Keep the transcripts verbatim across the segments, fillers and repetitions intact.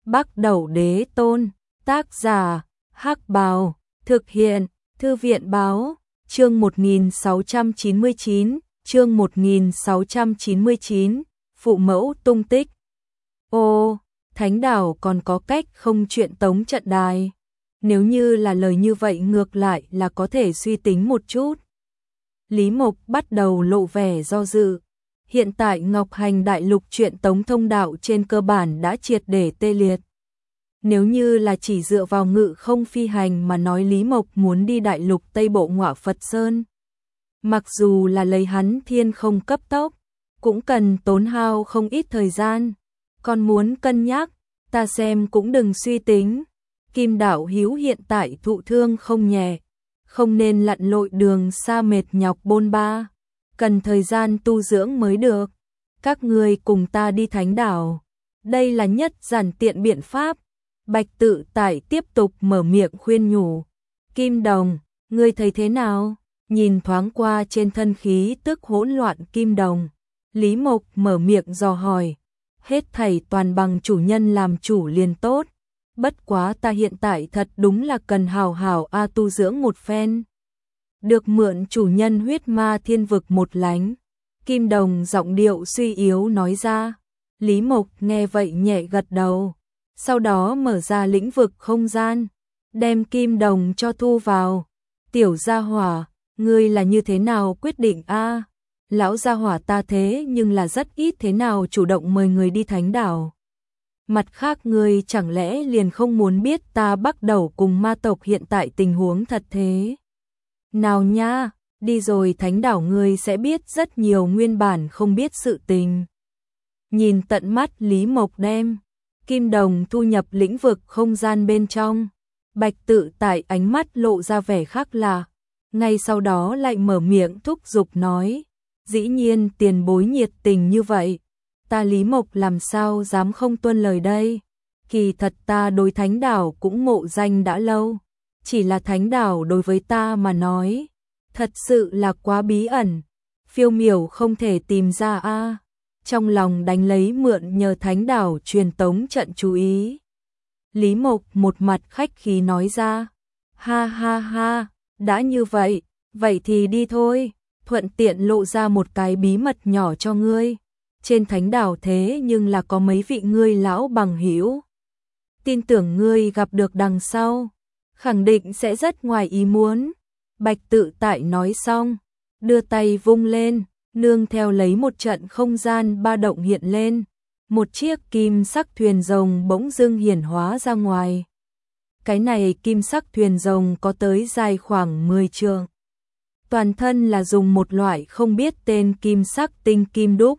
Bắc Đẩu Đế Tôn, tác giả, Hắc Bào, thực hiện, Thư viện báo, chương một nghìn sáu trăm chín mươi chín, chương một nghìn sáu trăm chín mươi chín, phụ mẫu tung tích. Ô, Thánh Đảo còn có cách không chuyện tống trận đài. Nếu như là lời như vậy ngược lại là có thể suy tính một chút. Lý Mộc bắt đầu lộ vẻ do dự. Hiện tại Ngọc Hành Đại Lục chuyện tống thông đạo trên cơ bản đã triệt để tê liệt. Nếu như là chỉ dựa vào ngự không phi hành mà nói Lý Mộc muốn đi Đại Lục Tây Bộ Ngọa Phật Sơn. Mặc dù là lấy hắn thiên không cấp tốc, cũng cần tốn hao không ít thời gian. Còn muốn cân nhắc, ta xem cũng đừng suy tính. Kim Đạo Hiếu hiện tại thụ thương không nhẹ, không nên lặn lội đường xa mệt nhọc bôn ba, cần thời gian tu dưỡng mới được. Các ngươi cùng ta đi Thánh Đảo, đây là nhất giản tiện biện pháp. Bạch Tự Tại tiếp tục mở miệng khuyên nhủ. Kim Đồng, ngươi thấy thế nào? Nhìn thoáng qua trên thân khí tức hỗn loạn Kim Đồng, Lý Mộc mở miệng dò hỏi. Hết thảy toàn bằng chủ nhân làm chủ liền tốt. Bất quá ta hiện tại thật đúng là cần hào hào a tu dưỡng một phen. Được mượn chủ nhân huyết ma thiên vực một lánh. Kim Đồng giọng điệu suy yếu nói ra. Lý Mộc nghe vậy nhẹ gật đầu. Sau đó mở ra lĩnh vực không gian, đem Kim Đồng cho thu vào. Tiểu gia hỏa, ngươi là như thế nào quyết định a? Lão gia hỏa ta thế nhưng là rất ít thế nào chủ động mời người đi Thánh Đảo. Mặt khác ngươi chẳng lẽ liền không muốn biết ta bắt đầu cùng ma tộc hiện tại tình huống thật thế? Nào nha, đi rồi Thánh Đảo ngươi sẽ biết rất nhiều nguyên bản không biết sự tình. Nhìn tận mắt Lý Mộc đem Kim Đồng thu nhập lĩnh vực không gian bên trong. Bạch Tự Tại ánh mắt lộ ra vẻ khác lạ, ngay sau đó lại mở miệng thúc giục nói. Dĩ nhiên tiền bối nhiệt tình như vậy, ta Lý Mộc làm sao dám không tuân lời đây. Kỳ thật ta đối Thánh Đảo cũng mộ danh đã lâu, chỉ là Thánh Đảo đối với ta mà nói, thật sự là quá bí ẩn, phiêu miểu không thể tìm ra a. Trong lòng đánh lấy mượn nhờ Thánh Đảo truyền tống trận chú ý. Lý Mộc một mặt khách khí nói ra. Ha ha ha, đã như vậy, vậy thì đi thôi. Thuận tiện lộ ra một cái bí mật nhỏ cho ngươi. Trên Thánh Đảo thế nhưng là có mấy vị ngươi lão bằng hữu. Tin tưởng ngươi gặp được đằng sau, khẳng định sẽ rất ngoài ý muốn. Bạch Tự Tại nói xong, đưa tay vung lên, nương theo lấy một trận không gian ba động hiện lên. Một chiếc kim sắc thuyền rồng bỗng dưng hiển hóa ra ngoài. Cái này kim sắc thuyền rồng có tới dài khoảng mười trượng. Toàn thân là dùng một loại không biết tên kim sắc tinh kim đúc.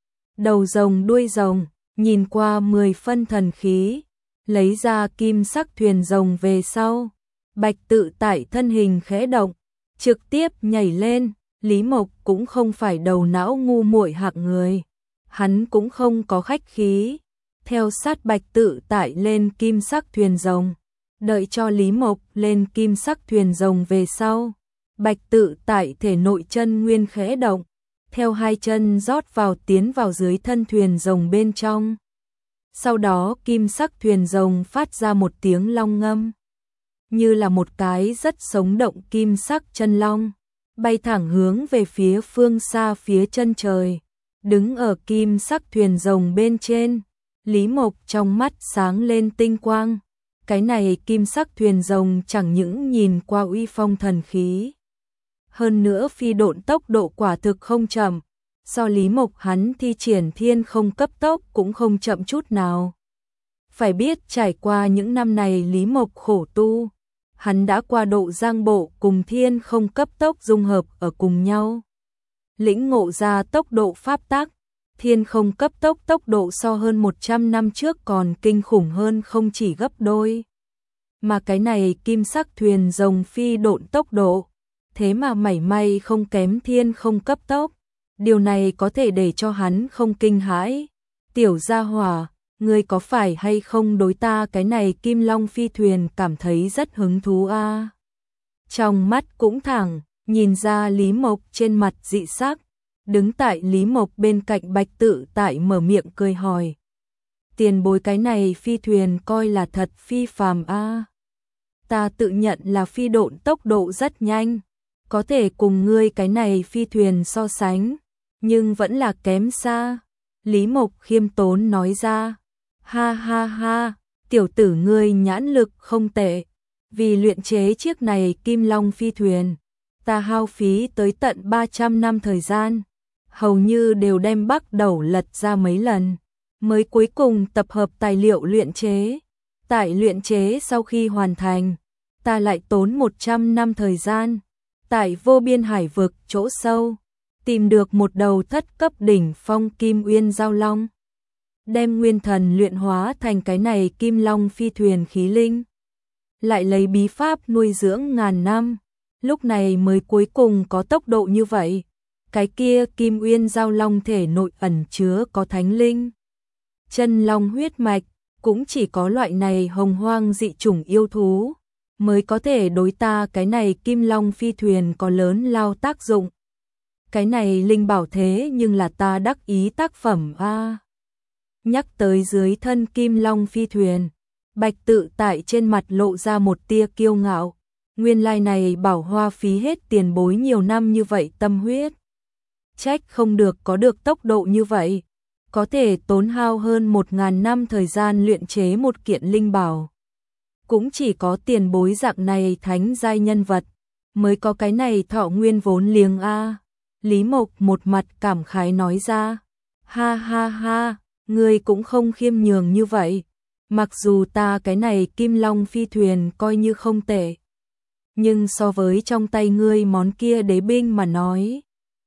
Đầu rồng đuôi rồng, nhìn qua mười phân thần khí. Lấy ra kim sắc thuyền rồng về sau. Bạch Tự Tại thân hình khẽ động, trực tiếp nhảy lên. Lý Mộc cũng không phải đầu não ngu muội hạng người. Hắn cũng không có khách khí. Theo sát Bạch Tự Tại lên kim sắc thuyền rồng. Đợi cho Lý Mộc lên kim sắc thuyền rồng về sau. Bạch Tự Tại thể nội chân nguyên khẽ động. Theo hai chân rót vào tiến vào dưới thân thuyền rồng bên trong. Sau đó kim sắc thuyền rồng phát ra một tiếng long ngâm. Như là một cái rất sống động kim sắc chân long. Bay thẳng hướng về phía phương xa phía chân trời. Đứng ở kim sắc thuyền rồng bên trên, Lý Mộc trong mắt sáng lên tinh quang. Cái này kim sắc thuyền rồng chẳng những nhìn qua uy phong thần khí. Hơn nữa phi độn tốc độ quả thực không chậm. So Lý Mộc hắn thi triển thiên không cấp tốc cũng không chậm chút nào. Phải biết trải qua những năm này Lý Mộc khổ tu. Hắn đã qua độ giang bộ cùng thiên không cấp tốc dung hợp ở cùng nhau. Lĩnh ngộ ra tốc độ pháp tắc, thiên không cấp tốc tốc độ so hơn một trăm năm trước còn kinh khủng hơn không chỉ gấp đôi. Mà cái này kim sắc thuyền rồng phi độn tốc độ, thế mà mảy may không kém thiên không cấp tốc. Điều này có thể để cho hắn không kinh hãi. Tiểu gia hỏa, ngươi có phải hay không đối ta cái này kim long phi thuyền cảm thấy rất hứng thú a? À? Trong mắt cũng thẳng, nhìn ra Lý Mộc trên mặt dị sắc. Đứng tại Lý Mộc bên cạnh Bạch Tự Tại mở miệng cười hỏi. tiền bối cái này phi thuyền coi là thật phi phàm a. Ta tự nhận là phi độn tốc độ rất nhanh, có thể cùng ngươi cái này phi thuyền so sánh, nhưng vẫn là kém xa. Lý Mộc khiêm tốn nói ra, ha ha ha, tiểu tử ngươi nhãn lực không tệ, vì luyện chế chiếc này Kim Long phi thuyền, ta hao phí tới tận ba trăm năm thời gian, hầu như đều đem bắt đầu lật ra mấy lần, mới cuối cùng tập hợp tài liệu luyện chế. Tại luyện chế sau khi hoàn thành, ta lại tốn một trăm năm thời gian, tại vô biên hải vực chỗ sâu, tìm được một đầu thất cấp đỉnh phong Kim Uyên Giao Long, đem nguyên thần luyện hóa thành cái này Kim Long phi thuyền khí linh, lại lấy bí pháp nuôi dưỡng ngàn năm, lúc này mới cuối cùng có tốc độ như vậy. Cái kia Kim Uyên Giao Long thể nội ẩn chứa có thánh linh, chân long huyết mạch, cũng chỉ có loại này hồng hoang dị chủng yêu thú mới có thể đối ta cái này Kim Long phi thuyền có lớn lao tác dụng. Cái này linh bảo thế nhưng là ta đắc ý tác phẩm a. Nhắc tới dưới thân Kim Long phi thuyền, Bạch Tự Tại trên mặt lộ ra một tia kiêu ngạo, nguyên lai này bảo hoa phí hết tiền bối nhiều năm như vậy tâm huyết. Trách không được có được tốc độ như vậy, có thể tốn hao hơn một ngàn năm thời gian luyện chế một kiện linh bảo. Cũng chỉ có tiền bối dạng này thánh giai nhân vật, mới có cái này thọ nguyên vốn liếng a. Lý Mộc một mặt cảm khái nói ra, ha ha ha, ngươi cũng không khiêm nhường như vậy, mặc dù ta cái này Kim Long phi thuyền coi như không tệ, nhưng so với trong tay ngươi món kia đế binh mà nói,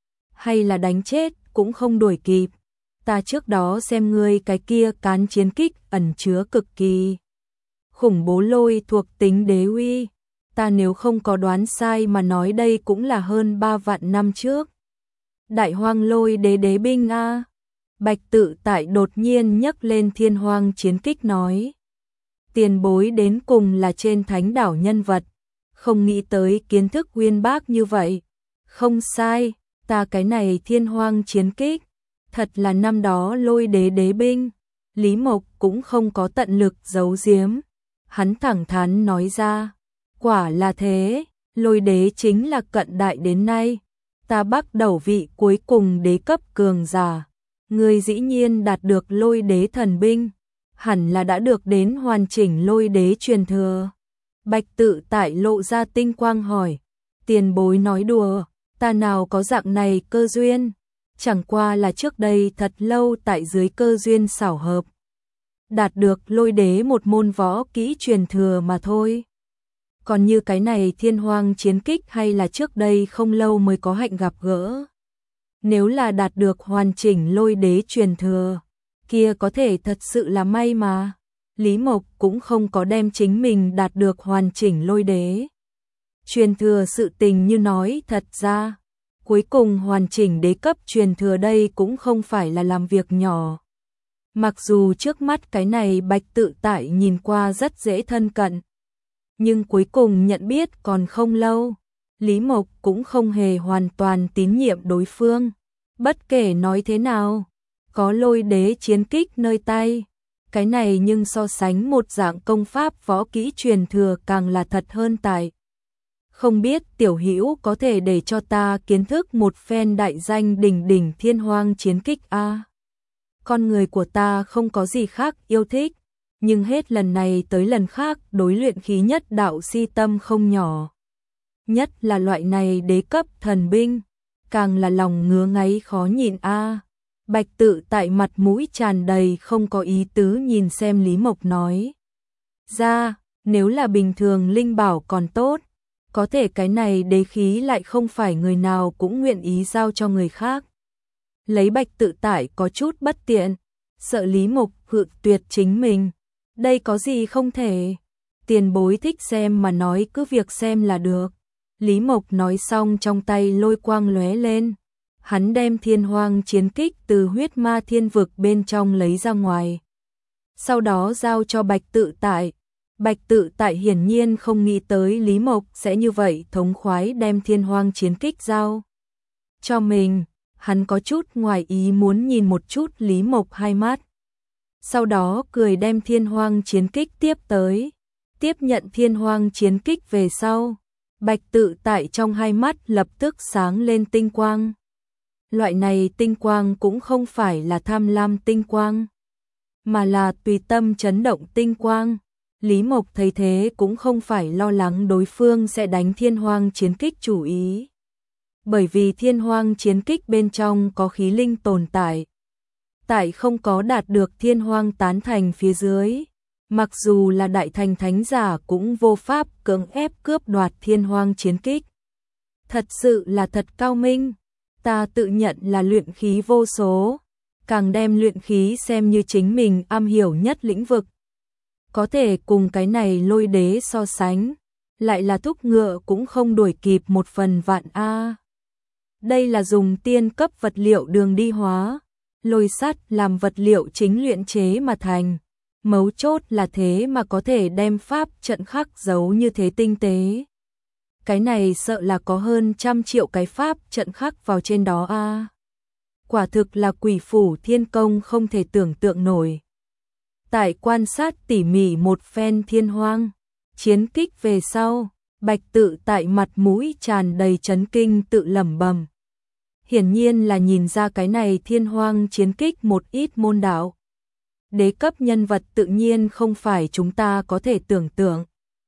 hay là đánh chết cũng không đuổi kịp. Ta trước đó xem ngươi cái kia cán chiến kích ẩn chứa cực kỳ khủng bố lôi thuộc tính đế uy, ta nếu không có đoán sai mà nói đây cũng là hơn ba vạn năm trước. Đại hoang lôi đế đế binh a. Bạch Tự Tại đột nhiên nhấc lên thiên hoang chiến kích nói, tiền bối đến cùng là trên thánh đảo nhân vật, không nghĩ tới kiến thức uyên bác như vậy. Không sai, ta cái này thiên hoang chiến kích, thật là năm đó lôi đế đế binh. Lý Mộc cũng không có tận lực giấu giếm, hắn thẳng thắn nói ra, quả là thế, lôi đế chính là cận đại đến nay, ta bắt đầu vị cuối cùng đế cấp cường giả, người dĩ nhiên đạt được lôi đế thần binh, hẳn là đã được đến hoàn chỉnh lôi đế truyền thừa. Bạch Tự Tại lộ ra tinh quang hỏi, tiền bối nói đùa, ta nào có dạng này cơ duyên, chẳng qua là trước đây thật lâu tại dưới cơ duyên xảo hợp, đạt được lôi đế một môn võ kỹ truyền thừa mà thôi. Còn như cái này thiên hoang chiến kích hay là trước đây không lâu mới có hạnh gặp gỡ. Nếu là đạt được hoàn chỉnh lôi đế truyền thừa, kia có thể thật sự là may mà. Lý Mộc cũng không có đem chính mình đạt được hoàn chỉnh lôi đế truyền thừa sự tình như nói thật ra. Cuối cùng hoàn chỉnh đế cấp truyền thừa đây cũng không phải là làm việc nhỏ. Mặc dù trước mắt cái này Bạch Tự Tại nhìn qua rất dễ thân cận, nhưng cuối cùng nhận biết còn không lâu, Lý Mộc cũng không hề hoàn toàn tín nhiệm đối phương. Bất kể nói thế nào, có lôi đế chiến kích nơi tay, cái này nhưng so sánh một dạng công pháp võ kỹ truyền thừa càng là thật hơn tại. Không biết tiểu hữu có thể để cho ta kiến thức một phen đại danh đỉnh đỉnh thiên hoang chiến kích a. Con người của ta không có gì khác yêu thích, nhưng hết lần này tới lần khác đối luyện khí nhất đạo si tâm không nhỏ. Nhất là loại này đế cấp thần binh, càng là lòng ngứa ngáy khó nhịn a. Bạch Tự Tại mặt mũi tràn đầy không có ý tứ nhìn xem Lý Mộc nói ra, nếu là bình thường linh bảo còn tốt, có thể cái này đế khí lại không phải người nào cũng nguyện ý giao cho người khác. Lấy Bạch Tự Tại có chút bất tiện, sợ Lý Mộc cự tuyệt chính mình. Đây có gì không thể, tiền bối thích xem mà nói cứ việc xem là được. Lý Mộc nói xong trong tay lôi quang lóe lên, hắn đem thiên hoang chiến kích từ huyết ma thiên vực bên trong lấy ra ngoài, sau đó giao cho Bạch Tự Tại. Bạch Tự Tại hiển nhiên không nghĩ tới Lý Mộc sẽ như vậy thống khoái đem thiên hoang chiến kích giao cho mình, hắn có chút ngoài ý muốn nhìn một chút Lý Mộc hai mắt. sau đó cười đem thiên hoang chiến kích tiếp tới. Tiếp nhận thiên hoang chiến kích về sau, Bạch Tự Tại trong hai mắt lập tức sáng lên tinh quang. Loại này tinh quang cũng không phải là tham lam tinh quang, mà là tùy tâm chấn động tinh quang. Lý Mộc thấy thế cũng không phải lo lắng đối phương sẽ đánh thiên hoang chiến kích chủ ý. Bởi vì thiên hoang chiến kích bên trong có khí linh tồn tại. Tại không có đạt được thiên hoang tán thành phía dưới, mặc dù là đại thành thánh giả cũng vô pháp cưỡng ép cướp đoạt thiên hoang chiến kích. Thật sự là thật cao minh, ta tự nhận là luyện khí vô số, càng đem luyện khí xem như chính mình am hiểu nhất lĩnh vực. Có thể cùng cái này Lôi Đế so sánh, lại là thúc ngựa cũng không đuổi kịp một phần vạn a. Đây là dùng tiên cấp vật liệu đường đi hóa, lôi sắt làm vật liệu chính luyện chế mà thành. Mấu chốt là thế mà có thể đem pháp trận khắc giấu như thế tinh tế. Cái này sợ là có hơn trăm triệu cái pháp trận khắc vào trên đó a. Quả thực là quỷ phủ thiên công không thể tưởng tượng nổi. Tại quan sát tỉ mỉ một phen thiên hoang chiến kích về sau, Bạch Tự Tại mặt mũi tràn đầy chấn kinh tự lẩm bẩm. Hiển nhiên là nhìn ra cái này thiên hoang chiến kích một ít môn đạo. Đế cấp nhân vật tự nhiên không phải chúng ta có thể tưởng tượng.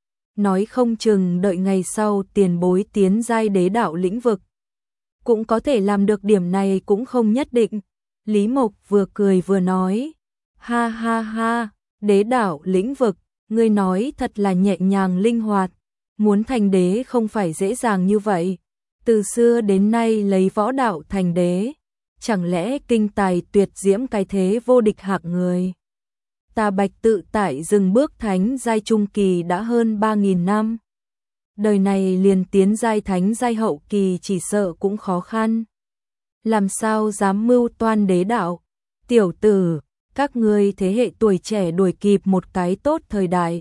Nói không chừng đợi ngày sau tiền bối tiến giai đế đạo lĩnh vực, cũng có thể làm được điểm này cũng không nhất định. Lý Mộc vừa cười vừa nói, ha ha ha, đế đạo lĩnh vực, ngươi nói thật là nhẹ nhàng linh hoạt, muốn thành đế không phải dễ dàng như vậy. Từ xưa đến nay lấy võ đạo thành đế, chẳng lẽ kinh tài tuyệt diễm cái thế vô địch hạng người. Ta Bạch Tự Tại dừng bước thánh giai trung kỳ đã hơn ba nghìn năm. Đời này liền tiến giai thánh giai hậu kỳ chỉ sợ cũng khó khăn. Làm sao dám mưu toan đế đạo? Tiểu tử, các ngươi thế hệ tuổi trẻ đuổi kịp một cái tốt thời đại.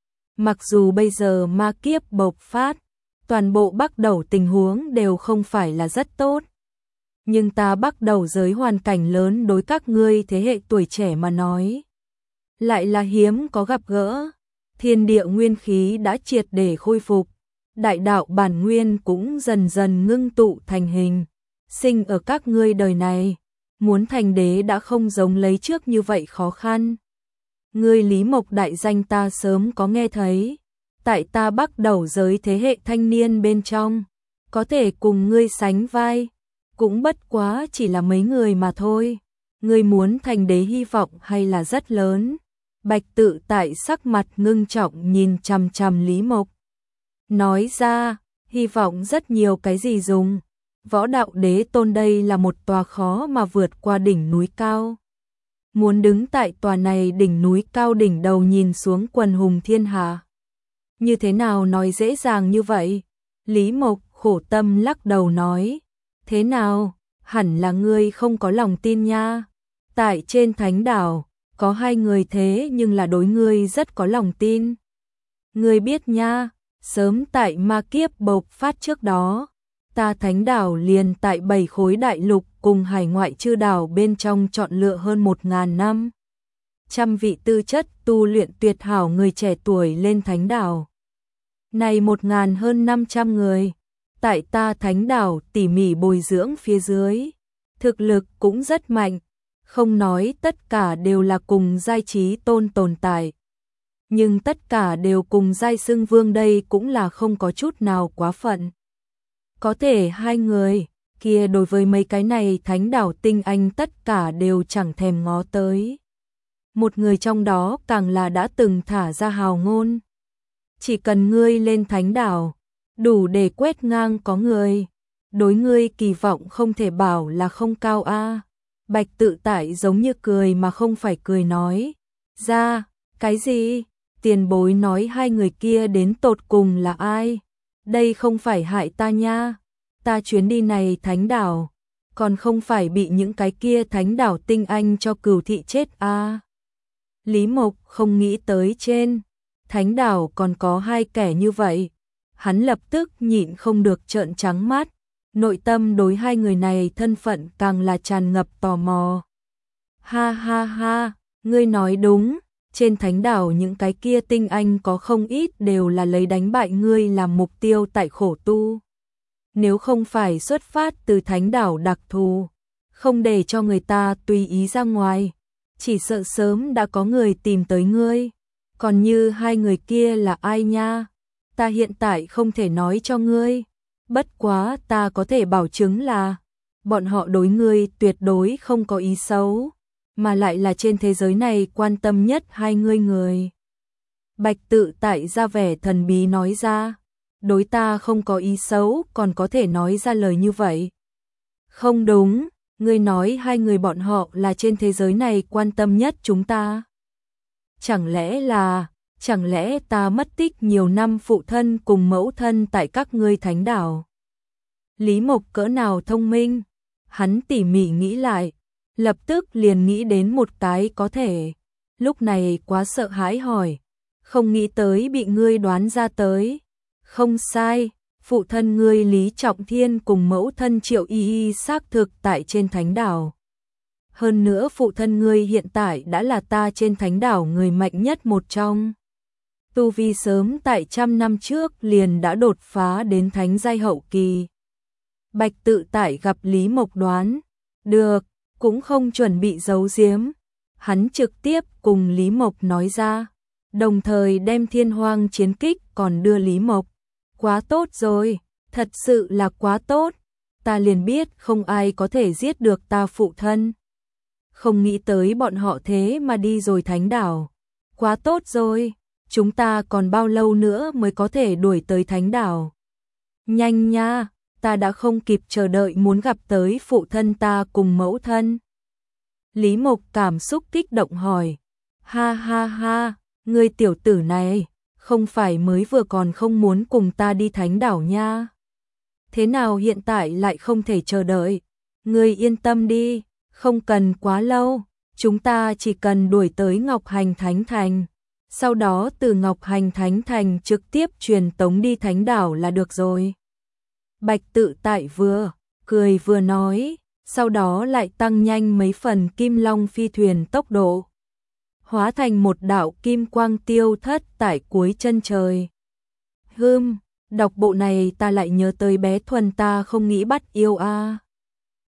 Mặc dù bây giờ ma kiếp bộc phát, toàn bộ Bắc Đầu tình huống đều không phải là rất tốt. Nhưng ta Bắc Đầu giới hoàn cảnh lớn đối các ngươi thế hệ tuổi trẻ mà nói, lại là hiếm có gặp gỡ. Thiên địa nguyên khí đã triệt để khôi phục, đại đạo bản nguyên cũng dần dần ngưng tụ thành hình. Sinh ở các ngươi đời này, muốn thành đế đã không giống lấy trước như vậy khó khăn. Ngươi Lý Mộc đại danh ta sớm có nghe thấy, tại ta Bắc Đầu giới thế hệ thanh niên bên trong, có thể cùng ngươi sánh vai, cũng bất quá chỉ là mấy người mà thôi. Ngươi muốn thành đế hy vọng hay là rất lớn. Bạch Tự Tại sắc mặt ngưng trọng nhìn chằm chằm Lý Mộc. Nói ra, hy vọng rất nhiều cái gì dùng. Võ đạo đế tôn đây là một tòa khó mà vượt qua đỉnh núi cao. Muốn đứng tại tòa này đỉnh núi cao đỉnh đầu nhìn xuống quần hùng thiên hạ. Như thế nào nói dễ dàng như vậy? Lý Mộc khổ tâm lắc đầu nói. Thế nào? Hẳn là ngươi không có lòng tin nha. Tại trên thánh đảo, có hai người thế nhưng là đối ngươi rất có lòng tin. Ngươi biết nha, sớm tại ma kiếp bộc phát trước đó, ta thánh đảo liền tại bảy khối đại lục cùng hải ngoại chư đảo bên trong chọn lựa hơn một ngàn năm. Trăm vị tư chất tu luyện tuyệt hảo người trẻ tuổi lên thánh đảo. Này một ngàn hơn năm trăm người, tại ta thánh đảo tỉ mỉ bồi dưỡng phía dưới, thực lực cũng rất mạnh, không nói tất cả đều là cùng giai trí tôn tồn tại. Nhưng tất cả đều cùng giai xưng vương đây cũng là không có chút nào quá phận. Có thể hai người kia đối với mấy cái này thánh đảo tinh anh tất cả đều chẳng thèm ngó tới. Một người trong đó càng là đã từng thả ra hào ngôn. Chỉ cần ngươi lên thánh đảo, đủ để quét ngang có người. Đối ngươi kỳ vọng không thể bảo là không cao a. Bạch Tự Tại giống như cười mà không phải cười nói. Ra, cái gì? Tiền bối nói hai người kia đến tột cùng là ai? Đây không phải hại ta nha. Ta chuyến đi này thánh đảo, còn không phải bị những cái kia thánh đảo tinh anh cho cừu thị chết a. Lý Mộc không nghĩ tới trên thánh đảo còn có hai kẻ như vậy. Hắn lập tức nhịn không được trợn trắng mắt. Nội tâm đối hai người này thân phận càng là tràn ngập tò mò. Ha ha ha, Ngươi nói đúng, trên thánh đảo những cái kia tinh anh có không ít đều là lấy đánh bại ngươi làm mục tiêu tại khổ tu. Nếu không phải xuất phát từ thánh đảo đặc thù, không để cho người ta tùy ý ra ngoài, chỉ sợ sớm đã có người tìm tới ngươi. Còn như hai người kia là ai nha? Ta hiện tại không thể nói cho ngươi. Bất quá ta có thể bảo chứng là bọn họ đối ngươi tuyệt đối không có ý xấu, mà lại là trên thế giới này quan tâm nhất hai ngươi người. Bạch Tự Tại ra vẻ thần bí nói ra, đối ta không có ý xấu còn có thể nói ra lời như vậy. Không đúng, ngươi nói hai người bọn họ là trên thế giới này quan tâm nhất chúng ta. Chẳng lẽ là, chẳng lẽ ta mất tích nhiều năm phụ thân cùng mẫu thân tại các ngươi thánh đảo? Lý Mộc cỡ nào thông minh, hắn tỉ mỉ nghĩ lại, lập tức liền nghĩ đến một cái có thể. Lúc này quá sợ hãi hỏi, không nghĩ tới bị ngươi đoán ra tới. Không sai, phụ thân ngươi Lý Trọng Thiên cùng mẫu thân Triệu Y Y xác thực tại trên thánh đảo. Hơn nữa phụ thân ngươi hiện tại đã là ta trên thánh đảo người mạnh nhất một trong. Tu vi sớm tại trăm năm trước liền đã đột phá đến thánh giai hậu kỳ. Bạch Tự Tại gặp Lý Mộc đoán được, cũng không chuẩn bị giấu giếm. Hắn trực tiếp cùng Lý Mộc nói ra, đồng thời đem thiên hoang chiến kích còn đưa Lý Mộc. Quá tốt rồi, thật sự là quá tốt, ta liền biết không ai có thể giết được ta phụ thân. Không nghĩ tới bọn họ thế mà đi rồi thánh đảo. Quá tốt rồi, chúng ta còn bao lâu nữa mới có thể đuổi tới thánh đảo? Nhanh nha, ta đã không kịp chờ đợi muốn gặp tới phụ thân ta cùng mẫu thân. Lý Mộc cảm xúc kích động hỏi, ha ha ha, ngươi tiểu tử này, không phải mới vừa còn không muốn cùng ta đi thánh đảo nha. Thế nào hiện tại lại không thể chờ đợi? Ngươi yên tâm đi, không cần quá lâu, chúng ta chỉ cần đuổi tới Ngọc Hành Thánh Thành. Sau đó từ Ngọc Hành Thánh Thành trực tiếp truyền tống đi thánh đảo là được rồi. Bạch Tự Tại vừa cười vừa nói, sau đó lại tăng nhanh mấy phần kim long phi thuyền tốc độ. Hóa thành một đạo kim quang tiêu thất tại cuối chân trời. Hừm, đọc bộ này ta lại nhớ tới bé Thuần ta không nghĩ bắt yêu a.